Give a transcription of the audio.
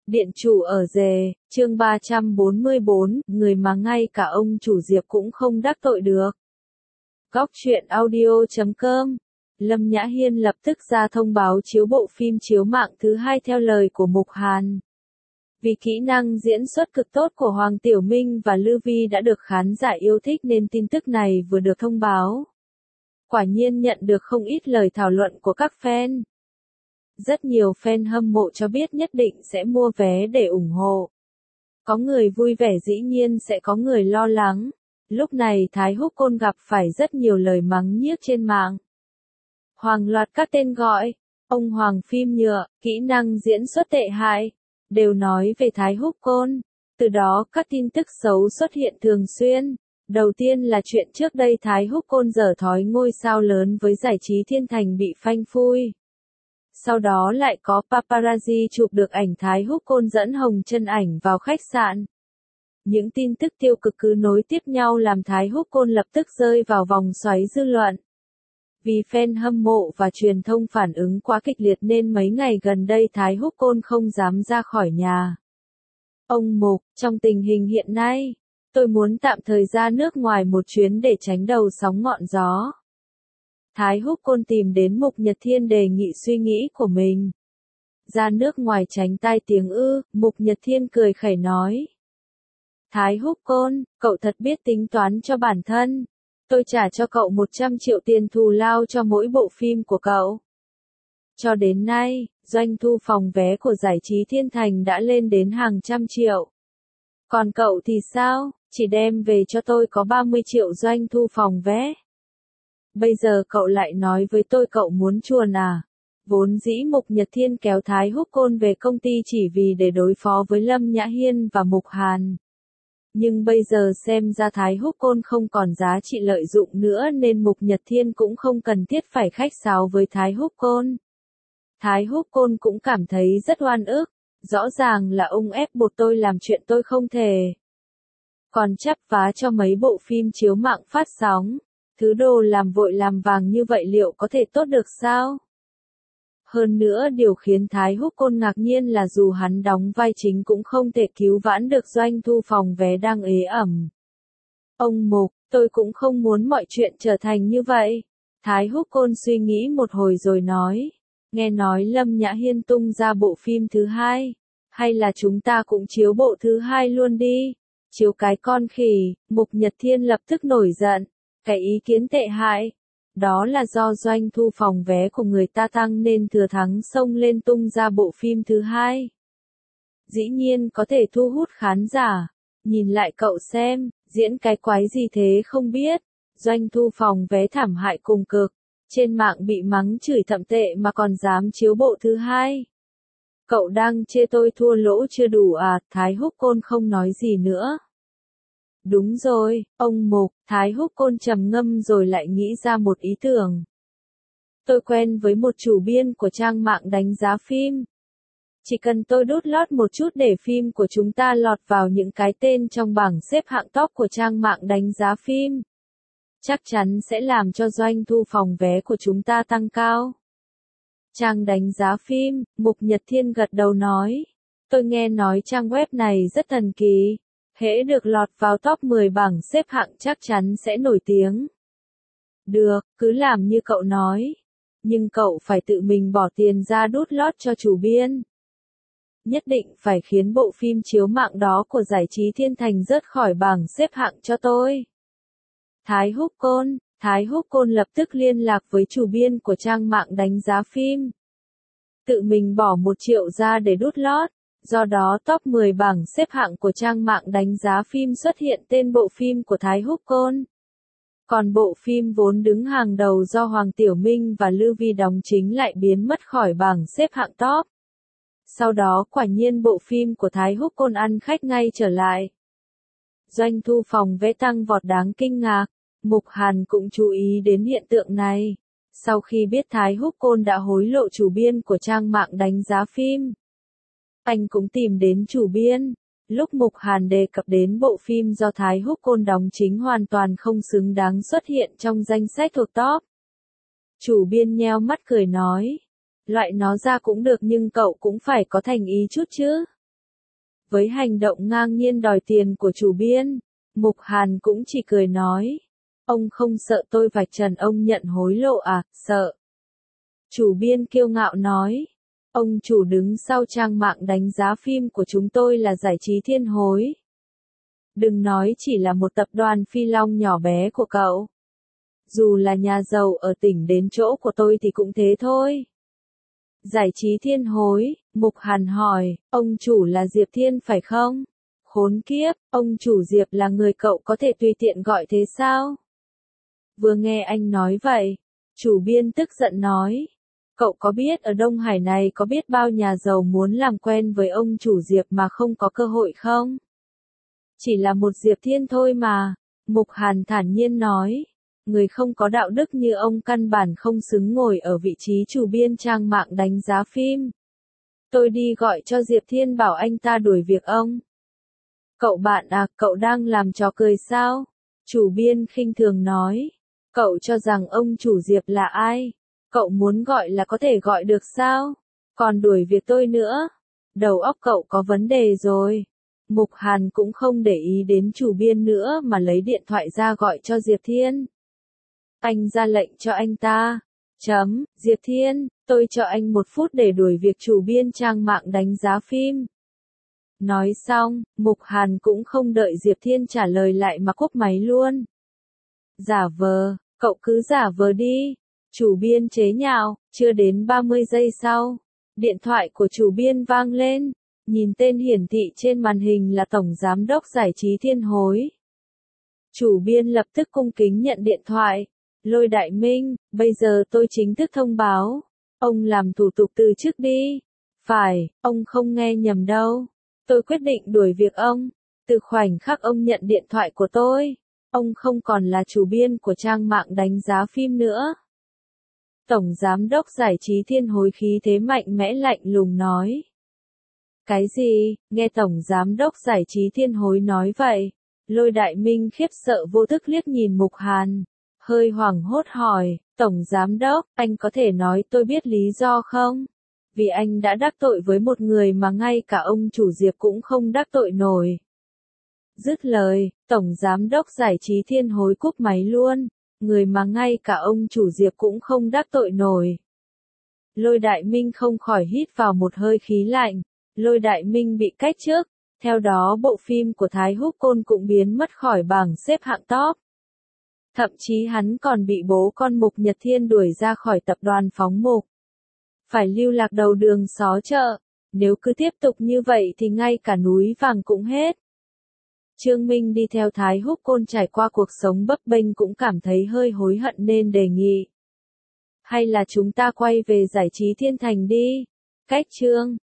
Điện chủ ở rề, chương 344, người mà ngay cả ông chủ Diệp cũng không đắc tội được. Góc truyện audio.com. Lâm Nhã Hiên lập tức ra thông báo chiếu bộ phim chiếu mạng thứ 2 theo lời của Mục Hàn. Vì kỹ năng diễn xuất cực tốt của Hoàng Tiểu Minh và Lư Vi đã được khán giả yêu thích nên tin tức này vừa được thông báo. Quả nhiên nhận được không ít lời thảo luận của các fan. Rất nhiều fan hâm mộ cho biết nhất định sẽ mua vé để ủng hộ. Có người vui vẻ, dĩ nhiên sẽ có người lo lắng. Lúc này Thái Húc Côn gặp phải rất nhiều lời mắng nhiếc trên mạng. Hàng loạt các tên gọi, ông Hoàng phim nhựa, kỹ năng diễn xuất tệ hại, đều nói về Thái Húc Côn. Từ đó các tin tức xấu xuất hiện thường xuyên. Đầu tiên là chuyện trước đây Thái Húc Côn dở thói ngôi sao lớn với giải trí thiên thành bị phanh phui. Sau đó lại có paparazzi chụp được ảnh Thái Húc Côn dẫn Hồng Chân Ảnh vào khách sạn. Những tin tức tiêu cực cứ nối tiếp nhau làm Thái Húc Côn lập tức rơi vào vòng xoáy dư luận. Vì fan hâm mộ và truyền thông phản ứng quá kịch liệt nên mấy ngày gần đây Thái Húc Côn không dám ra khỏi nhà. Ông Mục, trong tình hình hiện nay, tôi muốn tạm thời ra nước ngoài một chuyến để tránh đầu sóng ngọn gió. Thái Húc Côn tìm đến Mục Nhật Thiên đề nghị suy nghĩ của mình. Ra nước ngoài tránh tai tiếng ư, Mục Nhật Thiên cười khẩy nói. Thái Húc Côn, cậu thật biết tính toán cho bản thân. Tôi trả cho cậu 100 triệu tiền thù lao cho mỗi bộ phim của cậu. Cho đến nay, doanh thu phòng vé của giải trí thiên thành đã lên đến hàng trăm triệu. Còn cậu thì sao, chỉ đem về cho tôi có 30 triệu doanh thu phòng vé. Bây giờ cậu lại nói với tôi cậu muốn chuồn à? Vốn dĩ Mục Nhật Thiên kéo Thái Húc Côn về công ty chỉ vì để đối phó với Lâm Nhã Hiên và Mục Hàn. Nhưng bây giờ xem ra Thái Húc Côn không còn giá trị lợi dụng nữa nên Mục Nhật Thiên cũng không cần thiết phải khách sáo với Thái Húc Côn. Thái Húc Côn cũng cảm thấy rất oan ức, rõ ràng là ông ép buộc tôi làm chuyện tôi không thể. Còn chắp vá cho mấy bộ phim chiếu mạng phát sóng. Thứ đồ làm vội làm vàng như vậy liệu có thể tốt được sao? Hơn nữa điều khiến Thái Húc Côn ngạc nhiên là dù hắn đóng vai chính cũng không thể cứu vãn được doanh thu phòng vé đang ế ẩm. Ông Mục, tôi cũng không muốn mọi chuyện trở thành như vậy. Thái Húc Côn suy nghĩ một hồi rồi nói. Nghe nói Lâm Nhã Hiên tung ra bộ phim thứ 2. Hay là chúng ta cũng chiếu bộ thứ 2 luôn đi? Chiếu cái con khỉ, Mục Nhật Thiên lập tức nổi giận. Cái ý kiến tệ hại. Đó là do doanh thu phòng vé của người ta tăng nên thừa thắng xông lên tung ra bộ phim thứ 2. Dĩ nhiên có thể thu hút khán giả. Nhìn lại cậu xem, diễn cái quái gì thế không biết. Doanh thu phòng vé thảm hại cùng cực. Trên mạng bị mắng chửi thậm tệ mà còn dám chiếu bộ thứ 2. Cậu đang chê tôi thua lỗ chưa đủ à? Thái Húc Côn không nói gì nữa. Đúng rồi, ông Mục, Thái Húc Côn trầm ngâm rồi lại nghĩ ra một ý tưởng. Tôi quen với một chủ biên của trang mạng đánh giá phim. Chỉ cần tôi đút lót một chút để phim của chúng ta lọt vào những cái tên trong bảng xếp hạng top của trang mạng đánh giá phim. Chắc chắn sẽ làm cho doanh thu phòng vé của chúng ta tăng cao. Trang đánh giá phim, Mục Nhật Thiên gật đầu nói. Tôi nghe nói trang web này rất thần kỳ. Hễ được lọt vào top 10 bảng xếp hạng chắc chắn sẽ nổi tiếng. Được, cứ làm như cậu nói. Nhưng cậu phải tự mình bỏ tiền ra đút lót cho chủ biên. Nhất định phải khiến bộ phim chiếu mạng đó của giải trí thiên thành rớt khỏi bảng xếp hạng cho tôi. Thái Húc Côn lập tức liên lạc với chủ biên của trang mạng đánh giá phim. Tự mình bỏ 1 triệu ra để đút lót. Do đó top 10 bảng xếp hạng của trang mạng đánh giá phim xuất hiện tên bộ phim của Thái Húc Côn. Còn bộ phim vốn đứng hàng đầu do Hoàng Tiểu Minh và Lư Vi đóng chính lại biến mất khỏi bảng xếp hạng top. Sau đó quả nhiên bộ phim của Thái Húc Côn ăn khách ngay trở lại. Doanh thu phòng vé tăng vọt đáng kinh ngạc. Mục Hàn cũng chú ý đến hiện tượng này. Sau khi biết Thái Húc Côn đã hối lộ chủ biên của trang mạng đánh giá phim, anh cũng tìm đến chủ biên. Lúc Mục Hàn đề cập đến bộ phim do Thái Húc Côn đóng chính hoàn toàn không xứng đáng xuất hiện trong danh sách thuộc top. Chủ biên nheo mắt cười nói. Loại nó ra cũng được nhưng cậu cũng phải có thành ý chút chứ. Với hành động ngang nhiên đòi tiền của chủ biên, Mục Hàn cũng chỉ cười nói. Ông không sợ tôi vạch trần ông nhận hối lộ à? Sợ. Chủ biên kiêu ngạo nói. Ông chủ đứng sau trang mạng đánh giá phim của chúng tôi là Giải trí Thiên Hối. Đừng nói chỉ là một tập đoàn phi long nhỏ bé của cậu. Dù là nhà giàu ở tỉnh đến chỗ của tôi thì cũng thế thôi. Giải trí Thiên Hối, Mục Hàn hỏi, ông chủ là Diệp Thiên phải không? Khốn kiếp, ông chủ Diệp là người cậu có thể tùy tiện gọi thế sao? Vừa nghe anh nói vậy, chủ biên tức giận nói. Cậu có biết ở Đông Hải này có biết bao nhà giàu muốn làm quen với ông chủ Diệp mà không có cơ hội không? Chỉ là một Diệp Thiên thôi mà, Mục Hàn thản nhiên nói. Người không có đạo đức như ông căn bản không xứng ngồi ở vị trí chủ biên trang mạng đánh giá phim. Tôi đi gọi cho Diệp Thiên bảo anh ta đuổi việc ông. Cậu bạn à, cậu đang làm trò cười sao? Chủ biên khinh thường nói. Cậu cho rằng ông chủ Diệp là ai? Cậu muốn gọi là có thể gọi được sao? Còn đuổi việc tôi nữa? Đầu óc cậu có vấn đề rồi. Mục Hàn cũng không để ý đến chủ biên nữa mà lấy điện thoại ra gọi cho Diệp Thiên. Anh ra lệnh cho anh ta. Diệp Thiên, tôi cho anh 1 phút để đuổi việc chủ biên trang mạng đánh giá phim. Nói xong, Mục Hàn cũng không đợi Diệp Thiên trả lời lại mà cúp máy luôn. Giả vờ, cậu cứ giả vờ đi. Chủ biên chế nhạo, chưa đến 30 giây sau. Điện thoại của chủ biên vang lên. Nhìn tên hiển thị trên màn hình là Tổng Giám đốc Giải trí Thiên Hối. Chủ biên lập tức cung kính nhận điện thoại. Lôi Đại Minh, bây giờ tôi chính thức thông báo. Ông làm thủ tục từ chức đi. Phải, ông không nghe nhầm đâu. Tôi quyết định đuổi việc ông. Từ khoảnh khắc ông nhận điện thoại của tôi, ông không còn là chủ biên của trang mạng đánh giá phim nữa. Tổng Giám đốc Giải trí Thiên Hối khí thế mạnh mẽ lạnh lùng nói. Cái gì? Nghe Tổng Giám đốc Giải trí Thiên Hối nói vậy, Lôi Đại Minh khiếp sợ vô thức liếc nhìn Mục Hàn, hơi hoảng hốt hỏi, Tổng Giám đốc, anh có thể nói tôi biết lý do không? Vì anh đã đắc tội với một người mà ngay cả ông chủ Diệp cũng không đắc tội nổi. Dứt lời, Tổng Giám đốc Giải trí Thiên Hối cúp máy luôn, người mà ngay cả ông chủ Diệp cũng không đắc tội nổi. Lôi Đại Minh không khỏi hít vào một hơi khí lạnh. Lôi Đại Minh bị cách chức, theo đó bộ phim của Thái Húc Côn cũng biến mất khỏi bảng xếp hạng top. Thậm chí hắn còn bị bố con Mục Nhật Thiên đuổi ra khỏi tập đoàn phóng mục. Phải lưu lạc đầu đường xó chợ, nếu cứ tiếp tục như vậy thì ngay cả núi vàng cũng hết. Trương Minh đi theo Thái Húc Côn trải qua cuộc sống bấp bênh cũng cảm thấy hơi hối hận nên đề nghị. Hay là chúng ta quay về Giải trí Thiên Thành đi. Cách chương